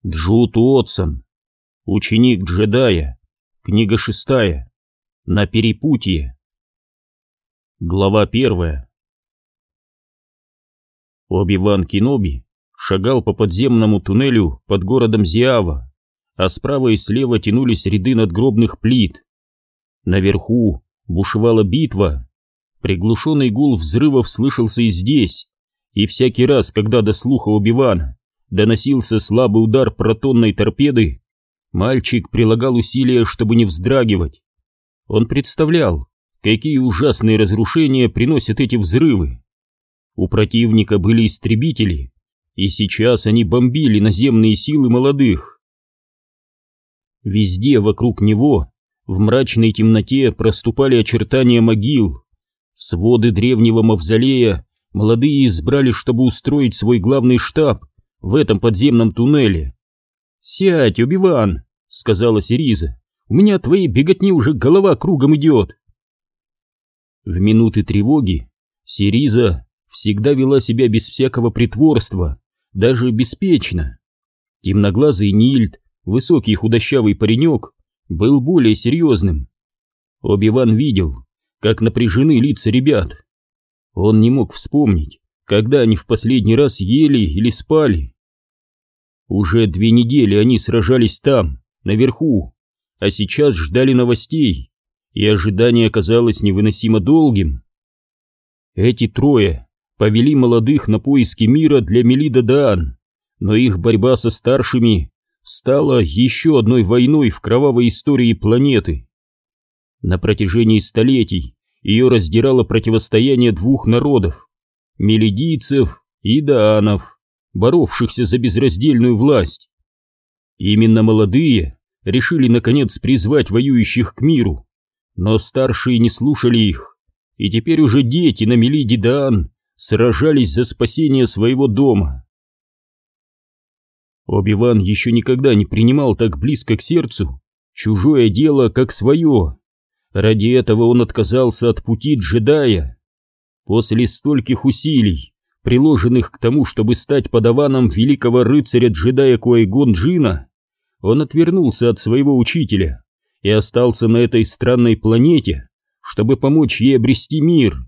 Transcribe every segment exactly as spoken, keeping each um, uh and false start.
Джуд Уотсон. Ученик джедая. Книга шестая. На перепутье. Глава первая. Оби-Ван Кеноби шагал по подземному туннелю под городом Зиава, а справа и слева тянулись ряды надгробных плит. Наверху бушевала битва. Приглушенный гул взрывов слышался и здесь, и всякий раз, когда до слуха Оби-Вана доносился слабый удар протонной торпеды, мальчик прилагал усилия, чтобы не вздрагивать. Он представлял, какие ужасные разрушения приносят эти взрывы. У противника были истребители, и сейчас они бомбили наземные силы молодых. Везде вокруг него в мрачной темноте проступали очертания могил. Своды древнего мавзолея молодые избрали, чтобы устроить свой главный штаб в этом подземном туннеле. «Сядь, Оби-Ван», — сказала Сириза, — «у меня от твоей беготни уже голова кругом идет». В минуты тревоги Сириза всегда вела себя без всякого притворства, даже беспечно. Темноглазый Нильд, высокий худощавый паренек, был более серьезным. Оби-Ван видел, как напряжены лица ребят. Он не мог вспомнить, когда они в последний раз ели или спали. Уже две недели они сражались там, наверху, а сейчас ждали новостей, и ожидание казалось невыносимо долгим. Эти трое повели молодых на поиски мира для Мелида Даан, но их борьба со старшими стала еще одной войной в кровавой истории планеты. На протяжении столетий ее раздирало противостояние двух народов — мелидийцев и даанов, боровшихся за безраздельную власть. Именно молодые решили наконец призвать воюющих к миру, но старшие не слушали их, и теперь уже дети на Мелиде Даан сражались за спасение своего дома. Оби-Ван еще никогда не принимал так близко к сердцу чужое дело, как свое. Ради этого он отказался от пути джедая. После стольких усилий, приложенных к тому, чтобы стать подаваном великого рыцаря-джедая Куай-Гон Джинна, он отвернулся от своего учителя и остался на этой странной планете, чтобы помочь ей обрести мир.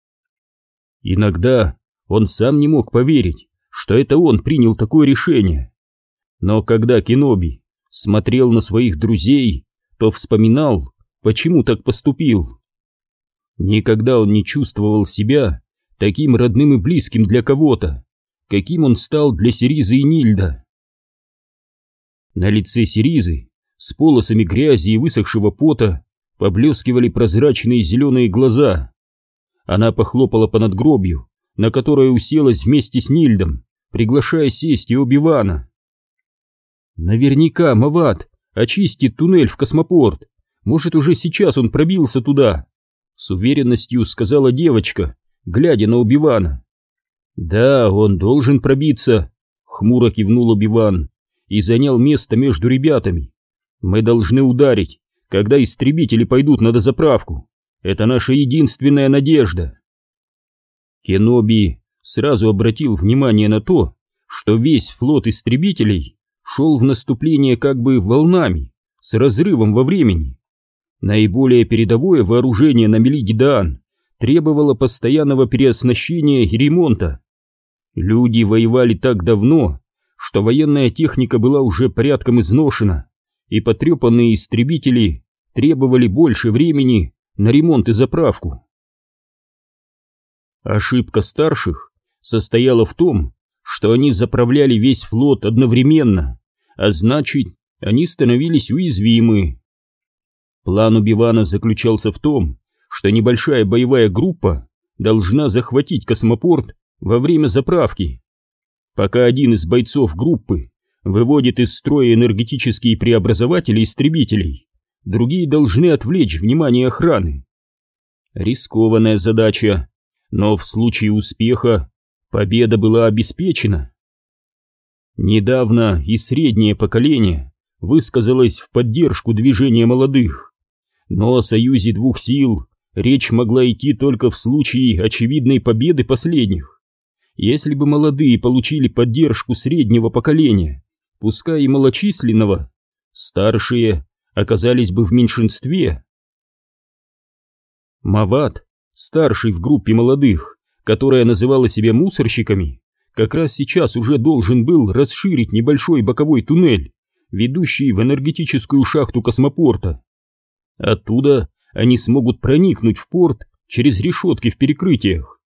Иногда он сам не мог поверить, что это он принял такое решение. Но когда Кеноби смотрел на своих друзей, то вспоминал, почему так поступил. Никогда он не чувствовал себя таким родным и близким для кого-то, каким он стал для Сиризы и Нильда. На лице Сиризы с полосами грязи и высохшего пота поблескивали прозрачные зеленые глаза. Она похлопала по надгробью, на которое уселась вместе с Нильдом, приглашая сесть и Оби-Вана. «Наверняка Мават очистит туннель в космопорт. Может, уже сейчас он пробился туда», — с уверенностью сказала девочка, глядя на Оби-Вана. «Да, он должен пробиться», — хмуро кивнул Оби-Ван и занял место между ребятами. «Мы должны ударить, когда истребители пойдут на дозаправку. Это наша единственная надежда». Кеноби сразу обратил внимание на то, что весь флот истребителей шел в наступление как бы волнами, с разрывом во времени. Наиболее передовое вооружение на Мелиде Даан требовало постоянного переоснащения и ремонта. Люди воевали так давно, что военная техника была уже порядком изношена, и потрепанные истребители требовали больше времени на ремонт и заправку. Ошибка старших состояла в том, что они заправляли весь флот одновременно, а значит, они становились уязвимы. План Оби-Вана заключался в том, что небольшая боевая группа должна захватить космопорт во время заправки. Пока один из бойцов группы выводит из строя энергетические преобразователи истребителей, другие должны отвлечь внимание охраны. Рискованная задача, но в случае успеха победа была обеспечена. Недавно и среднее поколение высказалось в поддержку движения молодых, но о союзе двух сил речь могла идти только в случае очевидной победы последних. Если бы молодые получили поддержку среднего поколения, пускай и малочисленного, старшие оказались бы в меньшинстве. Мават, старший в группе молодых, которая называла себя мусорщиками, как раз сейчас уже должен был расширить небольшой боковой туннель, ведущий в энергетическую шахту космопорта. Оттуда они смогут проникнуть в порт через решетки в перекрытиях.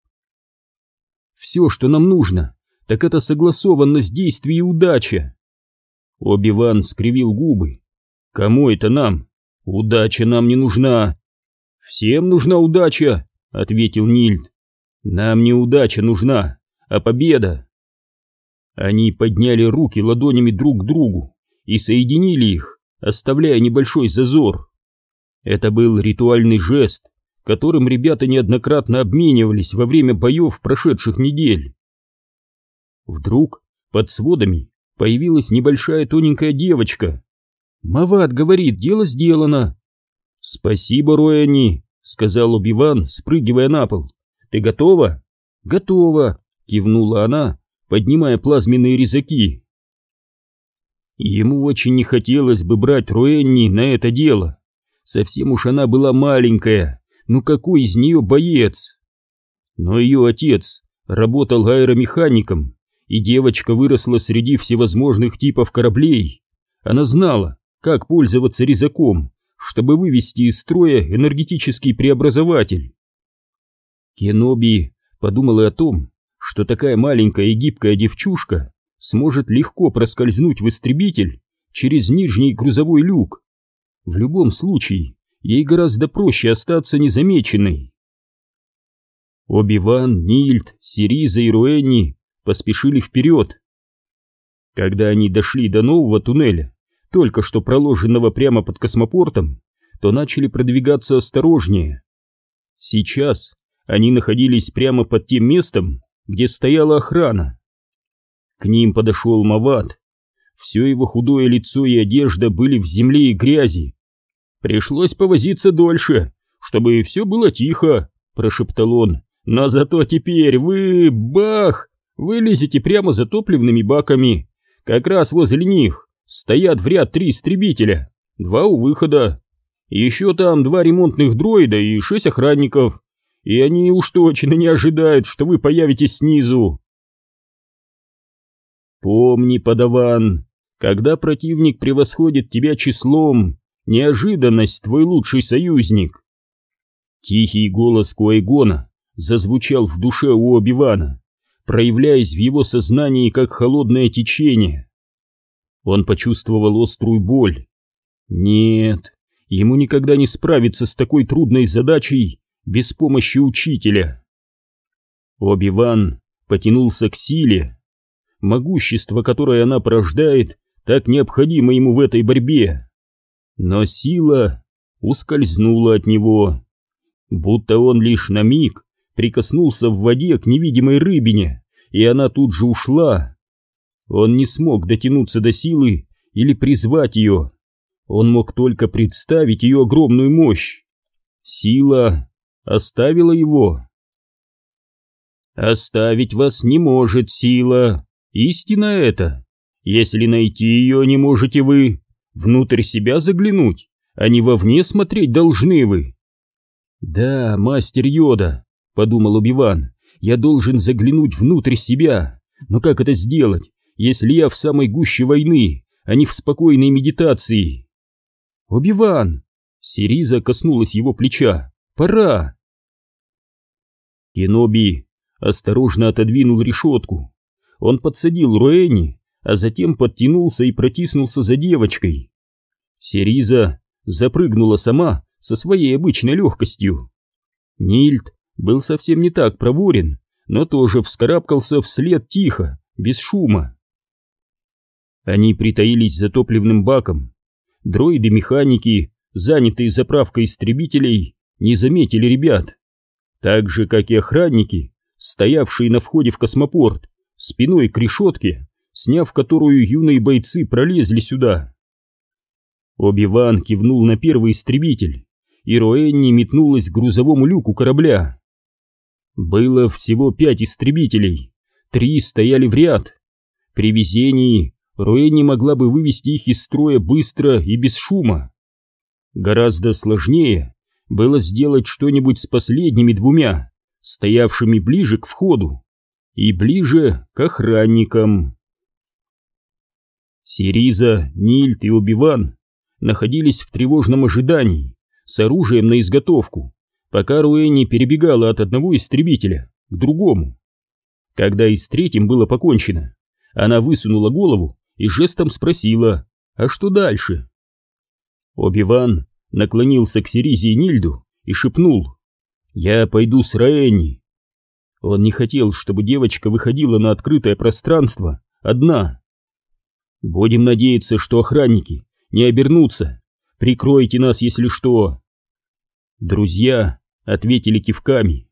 Все, что нам нужно, так это согласованность действий и удача. Оби-Ван скривил губы. Кому это нам? Удача нам не нужна. Всем нужна удача, ответил Нильд. Нам не удача нужна, а победа. Они подняли руки ладонями друг к другу и соединили их, оставляя небольшой зазор. Это был ритуальный жест, которым ребята неоднократно обменивались во время боев прошедших недель. Вдруг под сводами появилась небольшая тоненькая девочка. «Мават говорит, дело сделано». «Спасибо, Роэни», — сказал Оби-Ван, спрыгивая на пол. «Ты готова?» «Готова», — кивнула она, поднимая плазменные резаки. Ему очень не хотелось бы брать Роэнни на это дело. Совсем уж она была маленькая, ну какой из нее боец? Но ее отец работал аэромехаником, и девочка выросла среди всевозможных типов кораблей. Она знала, как пользоваться резаком, чтобы вывести из строя энергетический преобразователь. Кеноби подумал и о том, что такая маленькая и гибкая девчушка сможет легко проскользнуть в истребитель через нижний грузовой люк. В любом случае, ей гораздо проще остаться незамеченной. Оби-Ван, Нильд, Сириза и Роэнни поспешили вперед. Когда они дошли до нового туннеля, только что проложенного прямо под космопортом, то начали продвигаться осторожнее. Сейчас они находились прямо под тем местом, где стояла охрана. К ним подошел Мават. Все его худое лицо и одежда были в земле и грязи. «Пришлось повозиться дольше, чтобы все было тихо», — прошептал он. «Но зато теперь вы, бах, вылезете прямо за топливными баками. Как раз возле них стоят в ряд три истребителя, два у выхода. Еще там два ремонтных дроида и шесть охранников. И они уж точно не ожидают, что вы появитесь снизу». «Помни, подаван, когда противник превосходит тебя числом, неожиданность твой лучший союзник». Тихий голос Куай-Гона зазвучал в душе у Оби-Вана, проявляясь в его сознании как холодное течение. Он почувствовал острую боль. Нет, ему никогда не справиться с такой трудной задачей без помощи учителя. Оби-Ван потянулся к силе. Могущество, которое она порождает, так необходимо ему в этой борьбе. Но сила ускользнула от него, будто он лишь на миг прикоснулся в воде к невидимой рыбине, и она тут же ушла. Он не смог дотянуться до силы или призвать ее. Он мог только представить ее огромную мощь. Сила оставила его. «Оставить вас не может сила. Истина это. Если найти ее не можете вы, внутрь себя заглянуть, а не вовне смотреть должны вы». «Да, мастер Йода», — подумал Оби-Ван, — «я должен заглянуть внутрь себя. Но как это сделать, если я в самой гуще войны, а не в спокойной медитации?» «Оби-Ван!» — Сириза коснулась его плеча. «Пора!» Кеноби осторожно отодвинул решетку. Он подсадил Роэни, а затем подтянулся и протиснулся за девочкой. Сириза запрыгнула сама со своей обычной легкостью. Нильд был совсем не так проворен, но тоже вскарабкался вслед тихо, без шума. Они притаились за топливным баком. Дроиды-механики, занятые заправкой истребителей, не заметили ребят. Так же, как и охранники, стоявшие на входе в космопорт, спиной к решетке, сняв которую юные бойцы пролезли сюда. Оби-Ван кивнул на первый истребитель, и Роэнни метнулась к грузовому люку корабля. Было всего пять истребителей, три стояли в ряд. При везении Руэнни могла бы вывести их из строя быстро и без шума. Гораздо сложнее было сделать что-нибудь с последними двумя, стоявшими ближе к входу и ближе к охранникам. Сириза, Нильд и Оби-Ван находились в тревожном ожидании, с оружием на изготовку, пока Руэнни перебегала от одного истребителя к другому. Когда и с третьим было покончено, она высунула голову и жестом спросила: «А что дальше?» Оби-Ван наклонился к Сиризе и Нильду и шепнул: «Я пойду с Руэнни». Он не хотел, чтобы девочка выходила на открытое пространство одна. «Будем надеяться, что охранники не обернутся. Прикройте нас, если что». Друзья ответили кивками.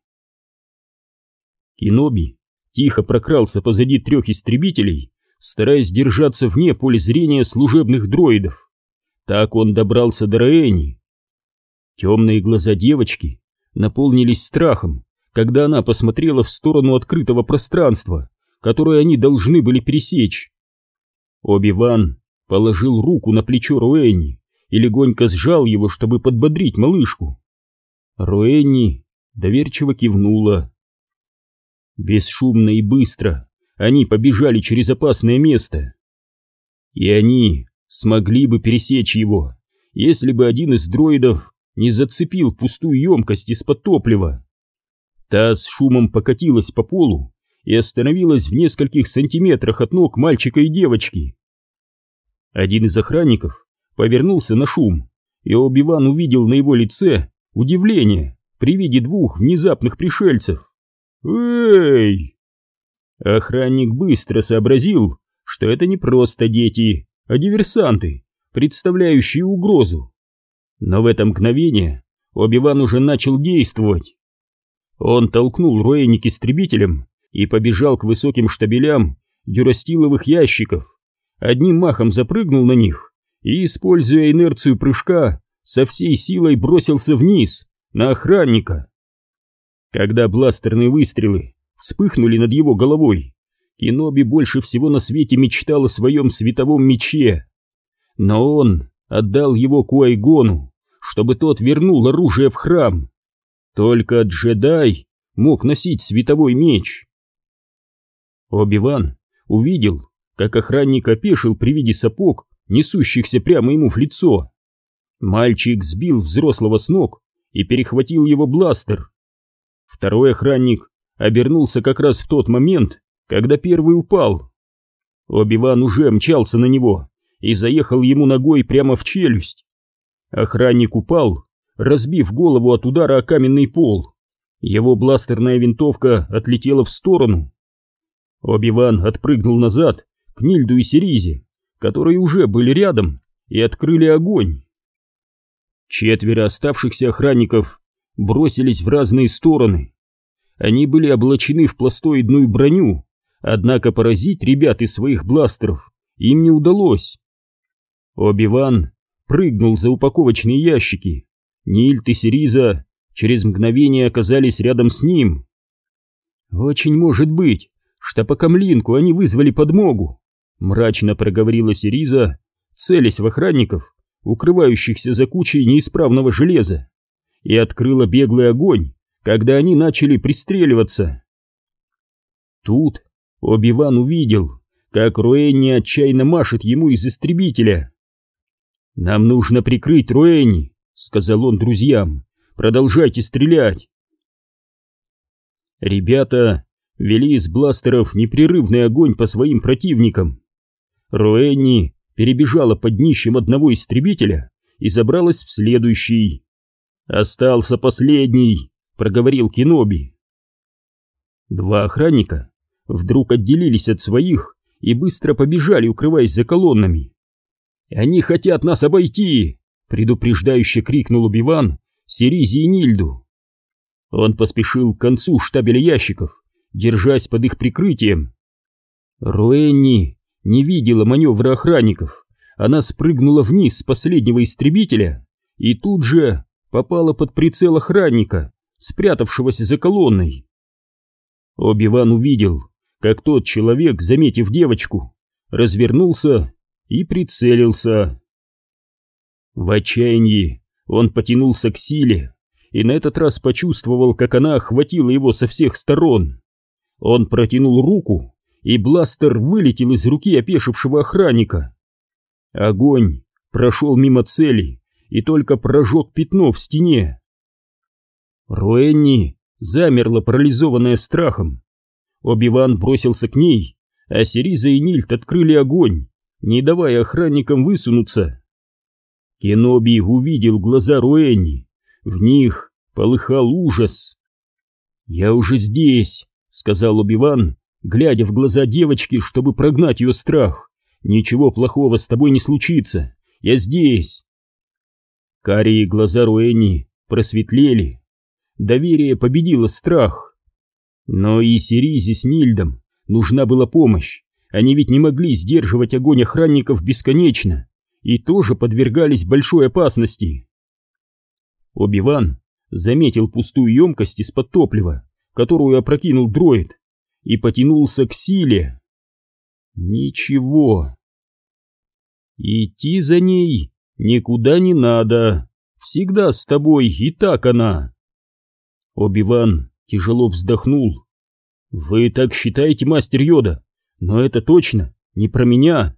Кеноби тихо прокрался позади трех истребителей, стараясь держаться вне поля зрения служебных дроидов. Так он добрался до Руэнни. Темные глаза девочки наполнились страхом, когда она посмотрела в сторону открытого пространства, которое они должны были пересечь. Оби-Ван положил руку на плечо Руэнни и легонько сжал его, чтобы подбодрить малышку. Руэнни доверчиво кивнула. Бесшумно и быстро они побежали через опасное место. И они смогли бы пересечь его, если бы один из дроидов не зацепил пустую емкость из-под топлива. Та с шумом покатилась по полу и остановилась в нескольких сантиметрах от ног мальчика и девочки. Один из охранников повернулся на шум, и Оби-Ван увидел на его лице удивление при виде двух внезапных пришельцев. «Эй!» Охранник быстро сообразил, что это не просто дети, а диверсанты, представляющие угрозу. Но в это мгновение Оби-Ван уже начал действовать. Он толкнул Руэнни к истребителям и побежал к высоким штабелям дюрастиловых ящиков, одним махом запрыгнул на них и, используя инерцию прыжка, со всей силой бросился вниз, на охранника. Когда бластерные выстрелы вспыхнули над его головой, Кеноби больше всего на свете мечтал о своем световом мече. Но он отдал его Куай-Гону, чтобы тот вернул оружие в храм. Только джедай мог носить световой меч. Оби-Ван увидел, как охранник опешил при виде сапог, несущихся прямо ему в лицо. Мальчик сбил взрослого с ног и перехватил его бластер. Второй охранник обернулся как раз в тот момент, когда первый упал. Оби-Ван уже мчался на него и заехал ему ногой прямо в челюсть. Охранник упал, разбив голову от удара о каменный пол. Его бластерная винтовка отлетела в сторону. Оби-Ван отпрыгнул назад к Нильду и Сиризе, которые уже были рядом, и открыли огонь. Четверо оставшихся охранников бросились в разные стороны. Они были облачены в пластоидную броню, однако поразить ребят из своих бластеров им не удалось. Оби-Ван прыгнул за упаковочные ящики. Нильд и Сириза через мгновение оказались рядом с ним. «Очень может быть, что по камлинку они вызвали подмогу», мрачно проговорила Сириза, целясь в охранников, укрывающихся за кучей неисправного железа, и открыла беглый огонь, когда они начали пристреливаться. Тут Оби-Ван увидел, как Руэнни отчаянно машет ему из истребителя. «Нам нужно прикрыть Руэнни», — сказал он друзьям. «Продолжайте стрелять». Ребята вели из бластеров непрерывный огонь по своим противникам. Руэнни перебежала под днищем одного истребителя и забралась в следующий. «Остался последний», — проговорил Кеноби. Два охранника вдруг отделились от своих и быстро побежали, укрываясь за колоннами. «Они хотят нас обойти!» — предупреждающе крикнул Оби-Ван Сиризе и Нильду. Он поспешил к концу штабеля ящиков, держась под их прикрытием. Руэнни не видела маневра охранников. Она спрыгнула вниз с последнего истребителя и тут же попала под прицел охранника, спрятавшегося за колонной. Оби-Ван увидел, как тот человек, заметив девочку, развернулся и прицелился. В отчаянии он потянулся к силе и на этот раз почувствовал, как она охватила его со всех сторон. Он протянул руку, и бластер вылетел из руки опешившего охранника. Огонь прошел мимо цели и только прожег пятно в стене. Роэнни замерла, парализованная страхом. Оби-Ван бросился к ней, а Сириза и Нильд открыли огонь, не давая охранникам высунуться. Кеноби увидел глаза Роэнни, в них полыхал ужас. «Я уже здесь», — сказал Оби-Ван, глядя в глаза девочки, чтобы прогнать ее страх. «Ничего плохого с тобой не случится, я здесь». Карие глаза Роэнни просветлели. Доверие победило страх. Но и Сиризе с Нильдом нужна была помощь. Они ведь не могли сдерживать огонь охранников бесконечно и тоже подвергались большой опасности. Оби-Ван заметил пустую емкость из-под топлива, которую опрокинул дроид, и потянулся к силе. Ничего. Идти за ней никуда не надо. Всегда с тобой, и так она. Оби-Ван тяжело вздохнул. Вы так считаете, мастер Йода, но это точно не про меня.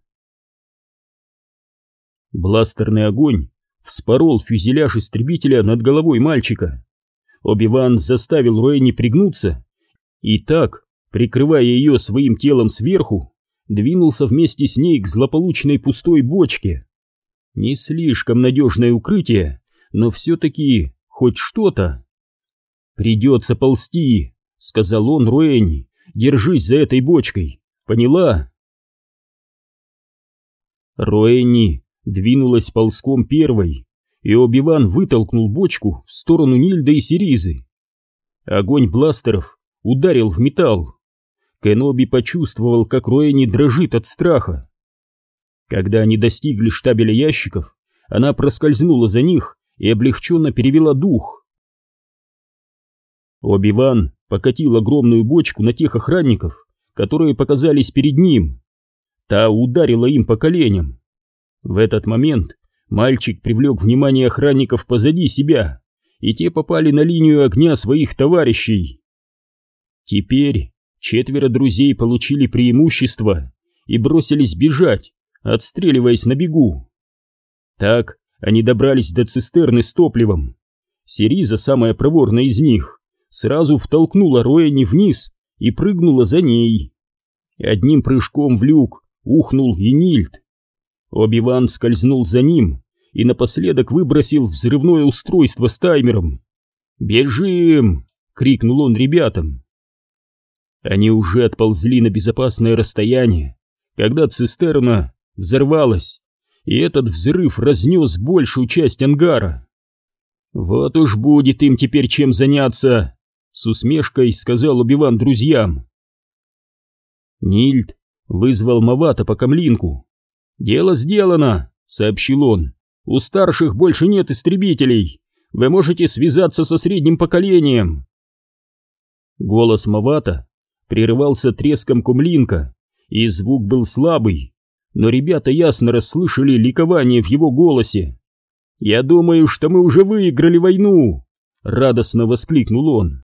Бластерный огонь вспорол фюзеляж истребителя над головой мальчика. Оби-Ван заставил Роэнни пригнуться и так, прикрывая ее своим телом сверху, двинулся вместе с ней к злополучной пустой бочке. Не слишком надежное укрытие, но все-таки хоть что-то. «Придется ползти», — сказал он Роэнни. «Держись за этой бочкой, поняла?» Роэнни двинулась ползком первой, и Оби-Ван вытолкнул бочку в сторону Нильда и Сиризы. Огонь бластеров ударил в металл. Кеноби почувствовал, как Роэнни дрожит от страха. Когда они достигли штабеля ящиков, она проскользнула за них и облегченно перевела дух. Оби-Ван покатил огромную бочку на тех охранников, которые показались перед ним. Та ударила им по коленям. В этот момент мальчик привлек внимание охранников позади себя, и те попали на линию огня своих товарищей. Теперь четверо друзей получили преимущество и бросились бежать, отстреливаясь на бегу. Так они добрались до цистерны с топливом. Сириза, самая проворная из них, сразу втолкнула Роэнни вниз и прыгнула за ней. Одним прыжком в люк ухнул и Нильд. Оби-Ван скользнул за ним и напоследок выбросил взрывное устройство с таймером. «Бежим!» — крикнул он ребятам. Они уже отползли на безопасное расстояние, когда цистерна взорвалась, и этот взрыв разнес большую часть ангара. «Вот уж будет им теперь чем заняться!» — с усмешкой сказал Оби-Ван друзьям. Нильд вызвал Мавата по камлинку. «Дело сделано», — сообщил он. «У старших больше нет истребителей. Вы можете связаться со средним поколением». Голос Мавата прерывался треском комлинка, и звук был слабый, но ребята ясно расслышали ликование в его голосе. «Я думаю, что мы уже выиграли войну!» — радостно воскликнул он.